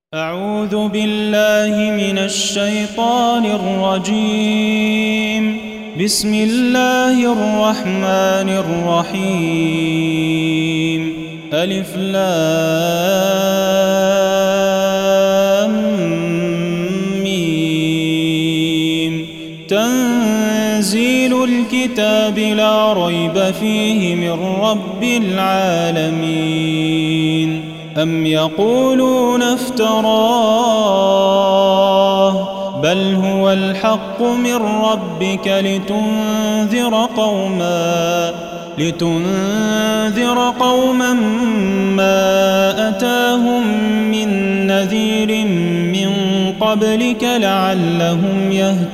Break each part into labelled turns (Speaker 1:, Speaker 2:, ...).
Speaker 1: أعوذ بالله من الشيطان الرجيم. بسم الله الرحمن الرحيم. ألف لام ميم. تنزيل الكتاب لا ريب فيه من رب العالمين. أم يقولون افتراه بل هو الحق من ربك لتنذر قوما ما أتاهم من نذير من قبلك لعلهم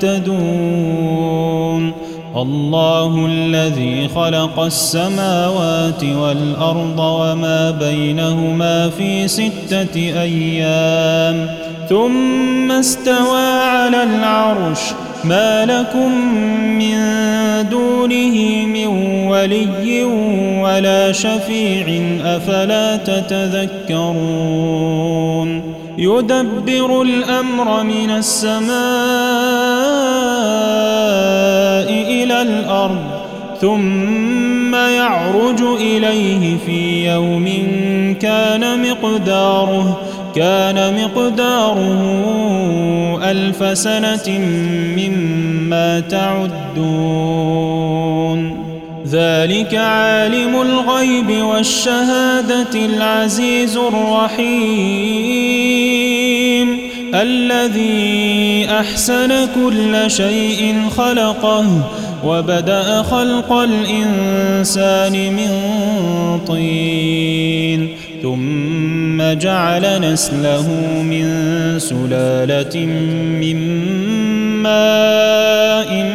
Speaker 1: يهتدون. الله الذي خلق السماوات والأرض وما بينهما في 6 أيام ثم استوى على العرش. ما لكم من دونه من ولي ولا شفيع أفلا تتذكرون. يدبر الأمر من السماء إلى الأرض ثم يعرج إليه في يوم كان مقداره 1000 سنة مما تعدون. ذلك عالم الغيب والشهادة العزيز الرحيم. الذي أحسن كل شيء خلقه وبدأ خلق الإنسان من طين ثم جعل نسله من سلالة من ماء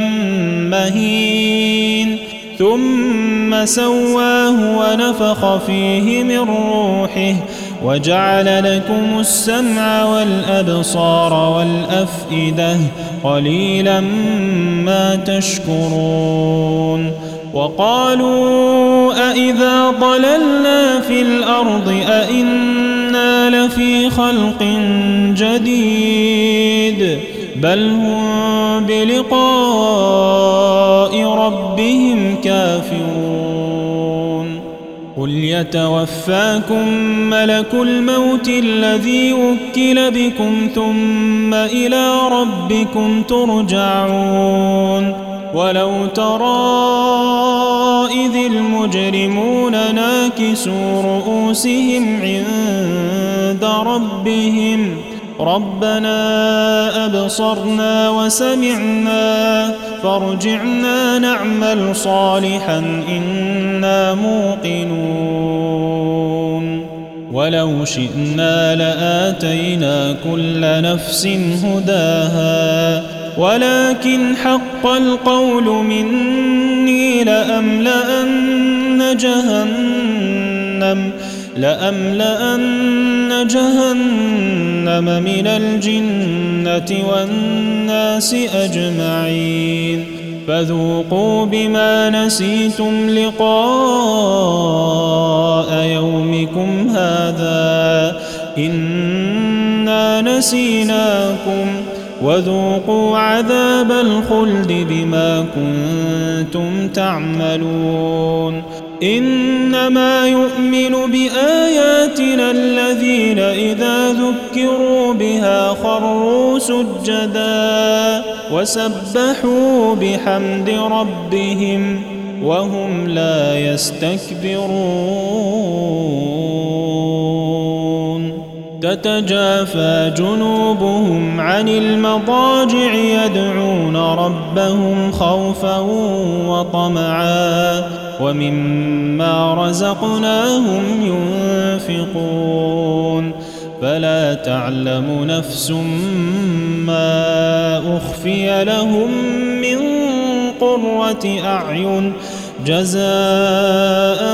Speaker 1: مهين ثم سواه ونفخ فيه من روحه وجعل لكم السمع والأبصار والأفئدة قليلا ما تشكرون. وقالوا أإذا ضللنا في الأرض أإنا لفي خلق جديد بل هم بلقاء ربهم كافرون. قل يتوفاكم ملك الموت الذي وكل بكم ثم إلى ربكم ترجعون. ولو ترى إذ المجرمون ناكسوا رؤوسهم عند ربهم ربنا أبصرنا وسمعنا فارجعنا نعمل صالحا إنا موقنون. ولو شئنا لآتينا كل نفس هداها ولكن حق القول مني لأملأن جهنم من الجنة والناس أجمعين. فذوقوا بما نسيتم لقاء يومكم هذا إنا نسيناكم وذوقوا عذاب الخلد بما كنتم تعملون. إنما يؤمن بآياتنا الذين إذا ذكروا بها خروا سجدا وسبحوا بحمد ربهم وهم لا يستكبرون. تتجافى جنوبهم عن المضاجع يدعون ربهم خوفا وطمعا ومما رزقناهم ينفقون. فلا تعلم نفس ما أخفي لهم من قرة أعين جزاء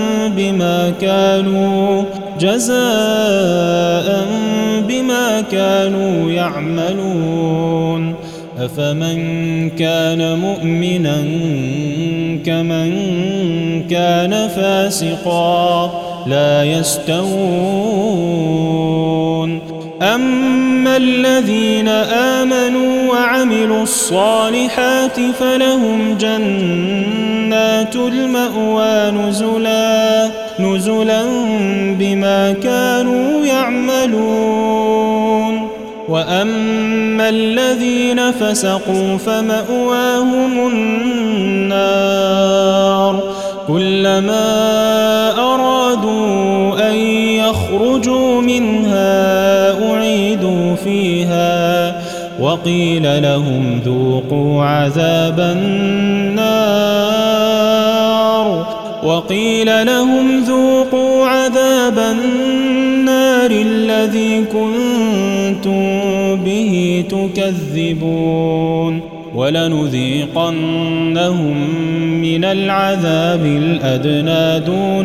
Speaker 1: بما كانوا يعملون. أفمن كان مؤمنا كمن كان فاسقا لا يستوون أما الذين آمنوا وعملوا الصالحات فلهم جنات المأوى نزلا بما كانوا يعملون. وأما الذين فسقوا فمأواهم النار كلما أرادوا أن يخرجوا منها أعيدوا فيها وقيل لهم ذوقوا عذاب النار الذي كنتم به تكذبون. ولنذيقنهم من العذاب الأدنى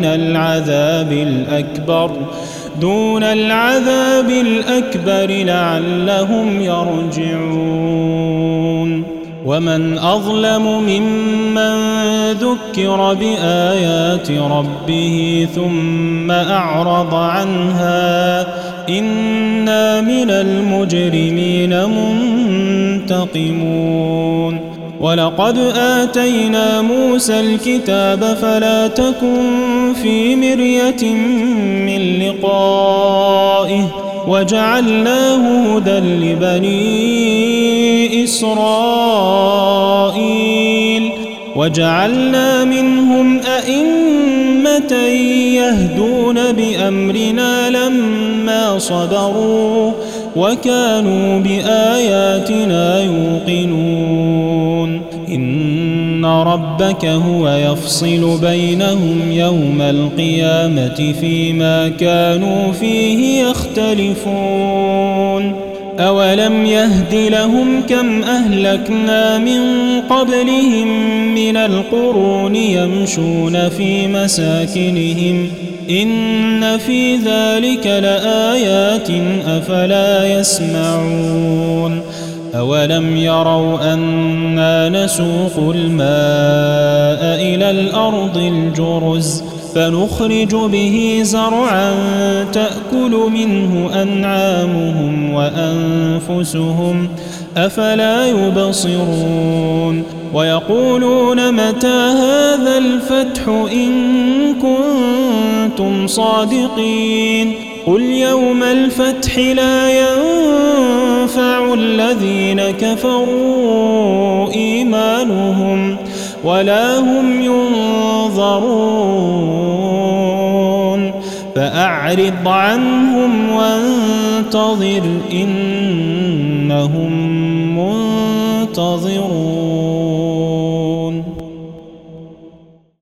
Speaker 1: دون العذاب الأكبر لعلهم يرجعون. ومن أظلم ممن ذكر بآيات ربه ثم أعرض عنها إنا من المجرمين منتقمون. ولقد آتينا موسى الكتاب فلا تكن في مرية من لقائه وجعلناه هدى لبني إسرائيل وجعلنا منهم أئمة يهدون بأمرنا لما صبروا وكانوا بآياتنا يوقنون. إن ربك هو يفصل بينهم يوم القيامة فيما كانوا فيه يختلفون. أولم يهد لهم كم أهلكنا من قبلهم من القرون يمشون في مساكنهم إن في ذلك لآيات أفلا يسمعون. أولم يروا أنا نسوق الماء إلى الأرض الجرز فنخرج به زرعا تأكل منه أنعامهم وأنفسهم أفلا يبصرون. ويقولون متى هذا الفتح إن كنتم صادقين قل يوم الفتح لا ينفع الذين كفروا إيمانهم ولا هم ينظرون. فأعرض عنهم وانتظر إنهم منتظرون.